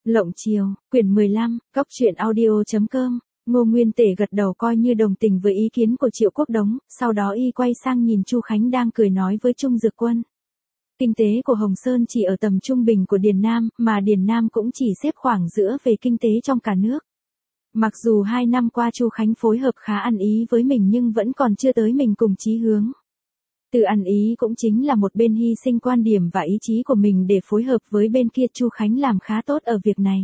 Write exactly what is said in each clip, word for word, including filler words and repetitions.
Lộng Chiều, quyển mười lăm, Cóc truyện audio chấm com. Ngô Nguyên Tể gật đầu coi như đồng tình với ý kiến của Triệu Quốc Đống, sau đó y quay sang nhìn Chu Khánh đang cười nói với Trung Dược Quân. Kinh tế của Hồng Sơn chỉ ở tầm trung bình của Điền Nam, mà Điền Nam cũng chỉ xếp khoảng giữa về kinh tế trong cả nước. Mặc dù hai năm qua Chu Khánh phối hợp khá ăn ý với mình nhưng vẫn còn chưa tới mình cùng chí hướng. Từ ăn ý cũng chính là một bên hy sinh quan điểm và ý chí của mình để phối hợp với bên kia. Chu Khánh làm khá tốt ở việc này.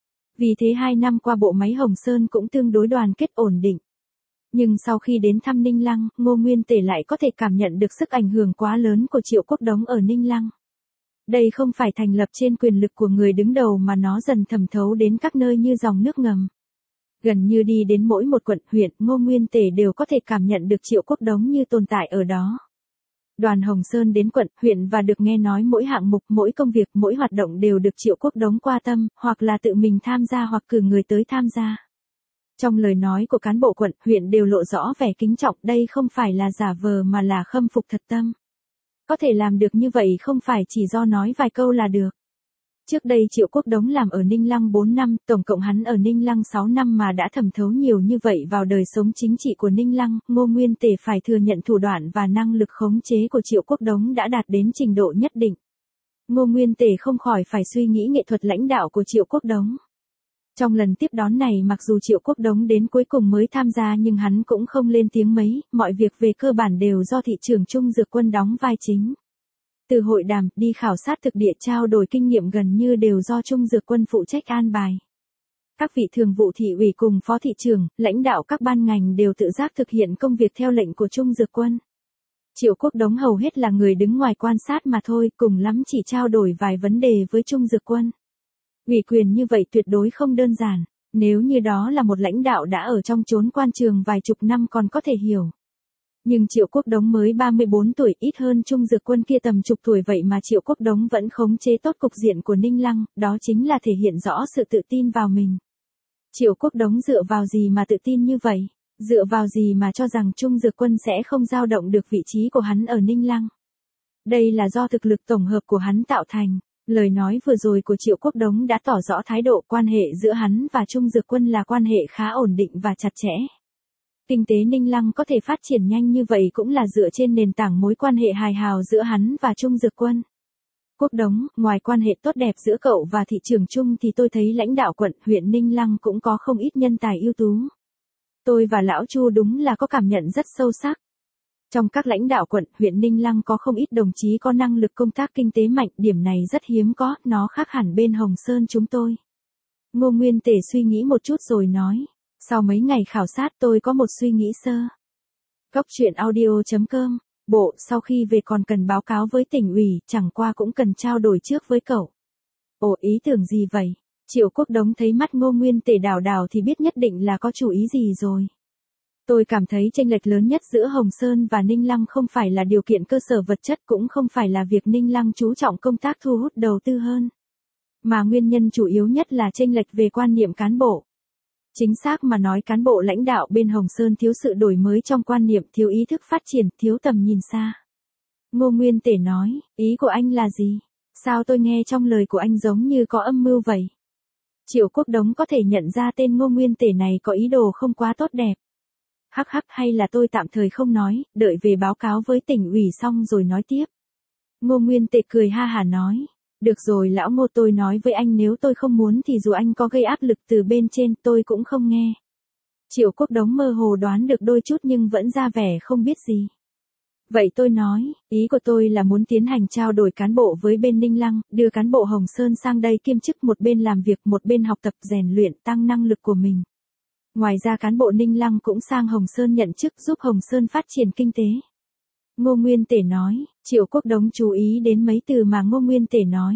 Vì thế hai năm qua bộ máy Hồng Sơn cũng tương đối đoàn kết ổn định. Nhưng sau khi đến thăm Ninh Lăng, Ngô Nguyên Tể lại có thể cảm nhận được sức ảnh hưởng quá lớn của Triệu Quốc Đống ở Ninh Lăng. Đây không phải thành lập trên quyền lực của người đứng đầu mà nó dần thẩm thấu đến các nơi như dòng nước ngầm. Gần như đi đến mỗi một quận, huyện, Ngô Nguyên Tể đều có thể cảm nhận được Triệu Quốc Đống như tồn tại ở đó. Đoàn Hồng Sơn đến quận, huyện và được nghe nói mỗi hạng mục, mỗi công việc, mỗi hoạt động đều được Triệu Quốc Đống quan tâm, hoặc là tự mình tham gia hoặc cử người tới tham gia. Trong lời nói của cán bộ quận, huyện đều lộ rõ vẻ kính trọng, đây không phải là giả vờ mà là khâm phục thật tâm. Có thể làm được như vậy không phải chỉ do nói vài câu là được. Trước đây Triệu Quốc Đống làm ở Ninh Lăng bốn năm, tổng cộng hắn ở Ninh Lăng sáu năm mà đã thẩm thấu nhiều như vậy vào đời sống chính trị của Ninh Lăng, Ngô Nguyên Tể phải thừa nhận thủ đoạn và năng lực khống chế của Triệu Quốc Đống đã đạt đến trình độ nhất định. Ngô Nguyên Tể không khỏi phải suy nghĩ nghệ thuật lãnh đạo của Triệu Quốc Đống. Trong lần tiếp đón này mặc dù Triệu Quốc Đống đến cuối cùng mới tham gia nhưng hắn cũng không lên tiếng mấy, mọi việc về cơ bản đều do thị trưởng Trung Dược Quân đóng vai chính. Từ hội đàm, đi khảo sát thực địa, trao đổi kinh nghiệm gần như đều do Trung Dược Quân phụ trách an bài. Các vị thường vụ thị ủy cùng phó thị trưởng, lãnh đạo các ban ngành đều tự giác thực hiện công việc theo lệnh của Trung Dược Quân. Triệu Quốc Đống hầu hết là người đứng ngoài quan sát mà thôi, cùng lắm chỉ trao đổi vài vấn đề với Trung Dược Quân. Ủy quyền như vậy tuyệt đối không đơn giản, nếu như đó là một lãnh đạo đã ở trong chốn quan trường vài chục năm còn có thể hiểu. Nhưng Triệu Quốc Đống mới ba mươi bốn tuổi, ít hơn Trung Dược Quân kia tầm chục tuổi, vậy mà Triệu Quốc Đống vẫn khống chế tốt cục diện của Ninh Lăng, đó chính là thể hiện rõ sự tự tin vào mình. Triệu Quốc Đống dựa vào gì mà tự tin như vậy? Dựa vào gì mà cho rằng Trung Dược Quân sẽ không dao động được vị trí của hắn ở Ninh Lăng? Đây là do thực lực tổng hợp của hắn tạo thành. Lời nói vừa rồi của Triệu Quốc Đống đã tỏ rõ thái độ quan hệ giữa hắn và Trung Dược Quân là quan hệ khá ổn định và chặt chẽ. Kinh tế Ninh Lăng có thể phát triển nhanh như vậy cũng là dựa trên nền tảng mối quan hệ hài hào giữa hắn và Trung Dược Quân. Quốc Đống, ngoài quan hệ tốt đẹp giữa cậu và thị trưởng Trung thì tôi thấy lãnh đạo quận, huyện Ninh Lăng cũng có không ít nhân tài ưu tú. Tôi và lão Chu đúng là có cảm nhận rất sâu sắc. Trong các lãnh đạo quận, huyện Ninh Lăng có không ít đồng chí có năng lực công tác kinh tế mạnh, điểm này rất hiếm có, nó khác hẳn bên Hồng Sơn chúng tôi. Ngô Nguyên Tể suy nghĩ một chút rồi nói, sau mấy ngày khảo sát tôi có một suy nghĩ sơ. Cóc truyện audio chấm com, bộ sau khi về còn cần báo cáo với tỉnh ủy, chẳng qua cũng cần trao đổi trước với cậu. Ồ, ý tưởng gì vậy? Triệu Quốc Đống thấy mắt Ngô Nguyên Tể đảo đảo thì biết nhất định là có chủ ý gì rồi. Tôi cảm thấy chênh lệch lớn nhất giữa Hồng Sơn và Ninh Lăng không phải là điều kiện cơ sở vật chất, cũng không phải là việc Ninh Lăng chú trọng công tác thu hút đầu tư hơn. Mà nguyên nhân chủ yếu nhất là chênh lệch về quan niệm cán bộ. Chính xác mà nói, cán bộ lãnh đạo bên Hồng Sơn thiếu sự đổi mới trong quan niệm, thiếu ý thức phát triển, thiếu tầm nhìn xa. Ngô Nguyên Tể nói, ý của anh là gì? Sao tôi nghe trong lời của anh giống như có âm mưu vậy? Triệu Quốc Đống có thể nhận ra tên Ngô Nguyên Tể này có ý đồ không quá tốt đẹp. Hắc hắc, hay là tôi tạm thời không nói, đợi về báo cáo với tỉnh ủy xong rồi nói tiếp. Ngô Nguyên Tể cười ha hả nói, được rồi lão Ngô, tôi nói với anh nếu tôi không muốn thì dù anh có gây áp lực từ bên trên tôi cũng không nghe. Triệu Quốc Đống mơ hồ đoán được đôi chút nhưng vẫn ra vẻ không biết gì. Vậy tôi nói, ý của tôi là muốn tiến hành trao đổi cán bộ với bên Ninh Lăng, đưa cán bộ Hồng Sơn sang đây kiêm chức, một bên làm việc một bên học tập rèn luyện tăng năng lực của mình. Ngoài ra cán bộ Ninh Lăng cũng sang Hồng Sơn nhận chức giúp Hồng Sơn phát triển kinh tế. Ngô Nguyên Tể nói, Triệu Quốc Đống chú ý đến mấy từ mà Ngô Nguyên Tể nói.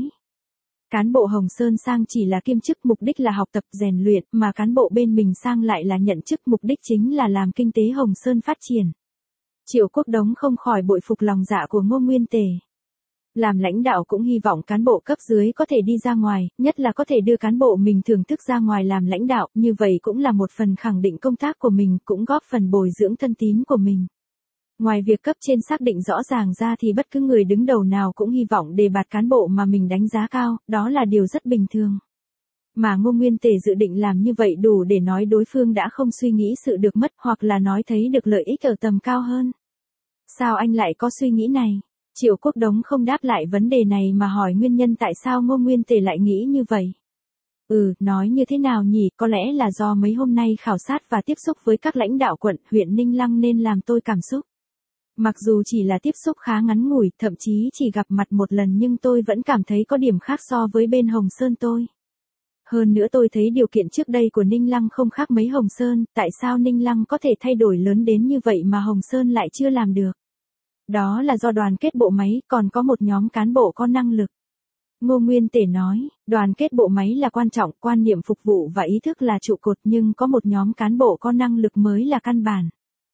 Cán bộ Hồng Sơn sang chỉ là kiêm chức, mục đích là học tập rèn luyện, mà cán bộ bên mình sang lại là nhận chức, mục đích chính là làm kinh tế Hồng Sơn phát triển. Triệu Quốc Đống không khỏi bội phục lòng dạ của Ngô Nguyên Tể. Làm lãnh đạo cũng hy vọng cán bộ cấp dưới có thể đi ra ngoài, nhất là có thể đưa cán bộ mình thưởng thức ra ngoài làm lãnh đạo, như vậy cũng là một phần khẳng định công tác của mình, cũng góp phần bồi dưỡng thân tín của mình. Ngoài việc cấp trên xác định rõ ràng ra thì bất cứ người đứng đầu nào cũng hy vọng đề bạt cán bộ mà mình đánh giá cao, đó là điều rất bình thường. Mà Ngô Nguyên Tề dự định làm như vậy đủ để nói đối phương đã không suy nghĩ sự được mất hoặc là nói thấy được lợi ích ở tầm cao hơn. Sao anh lại có suy nghĩ này? Triệu Quốc Đống không đáp lại vấn đề này mà hỏi nguyên nhân tại sao Ngô Nguyên Tề lại nghĩ như vậy. Ừ, nói như thế nào nhỉ, có lẽ là do mấy hôm nay khảo sát và tiếp xúc với các lãnh đạo quận, huyện Ninh Lăng nên làm tôi cảm xúc. Mặc dù chỉ là tiếp xúc khá ngắn ngủi, thậm chí chỉ gặp mặt một lần nhưng tôi vẫn cảm thấy có điểm khác so với bên Hồng Sơn tôi. Hơn nữa tôi thấy điều kiện trước đây của Ninh Lăng không khác mấy Hồng Sơn, tại sao Ninh Lăng có thể thay đổi lớn đến như vậy mà Hồng Sơn lại chưa làm được? Đó là do đoàn kết bộ máy, còn có một nhóm cán bộ có năng lực. Ngô Nguyên Tề nói, đoàn kết bộ máy là quan trọng, quan niệm phục vụ và ý thức là trụ cột nhưng có một nhóm cán bộ có năng lực mới là căn bản.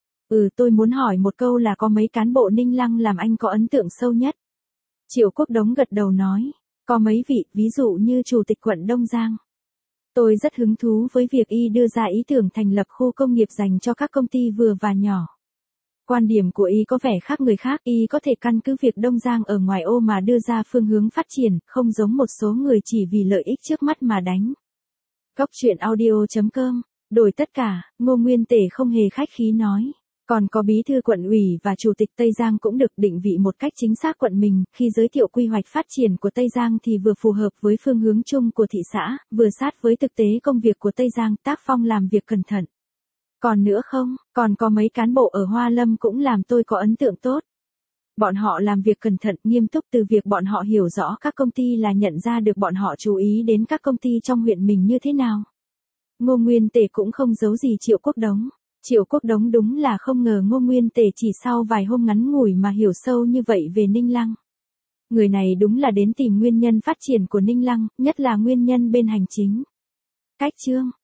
Ừ, tôi muốn hỏi một câu là có mấy cán bộ Ninh Lăng làm anh có ấn tượng sâu nhất? Triệu Quốc Đống gật đầu nói, có mấy vị, ví dụ như Chủ tịch quận Đông Giang. Tôi rất hứng thú với việc y đưa ra ý tưởng thành lập khu công nghiệp dành cho các công ty vừa và nhỏ. Quan điểm của y có vẻ khác người khác, y có thể căn cứ việc Đông Giang ở ngoài ô mà đưa ra phương hướng phát triển, không giống một số người chỉ vì lợi ích trước mắt mà đánh. Góc truyện audio chấm com, đổi tất cả, Ngô Nguyên Tề không hề khách khí nói. Còn có bí thư quận ủy và chủ tịch Tây Giang cũng được định vị một cách chính xác quận mình, khi giới thiệu quy hoạch phát triển của Tây Giang thì vừa phù hợp với phương hướng chung của thị xã, vừa sát với thực tế công việc của Tây Giang, tác phong làm việc cẩn thận. Còn nữa không, còn có mấy cán bộ ở Hoa Lâm cũng làm tôi có ấn tượng tốt. Bọn họ làm việc cẩn thận, nghiêm túc từ việc bọn họ hiểu rõ các công ty là nhận ra được bọn họ chú ý đến các công ty trong huyện mình như thế nào. Ngô Nguyên Tề cũng không giấu gì Triệu Quốc Đống. Triệu Quốc Đống đúng là không ngờ Ngô Nguyên Tề chỉ sau vài hôm ngắn ngủi mà hiểu sâu như vậy về Ninh Lăng. Người này đúng là đến tìm nguyên nhân phát triển của Ninh Lăng, nhất là nguyên nhân bên hành chính. Cách chương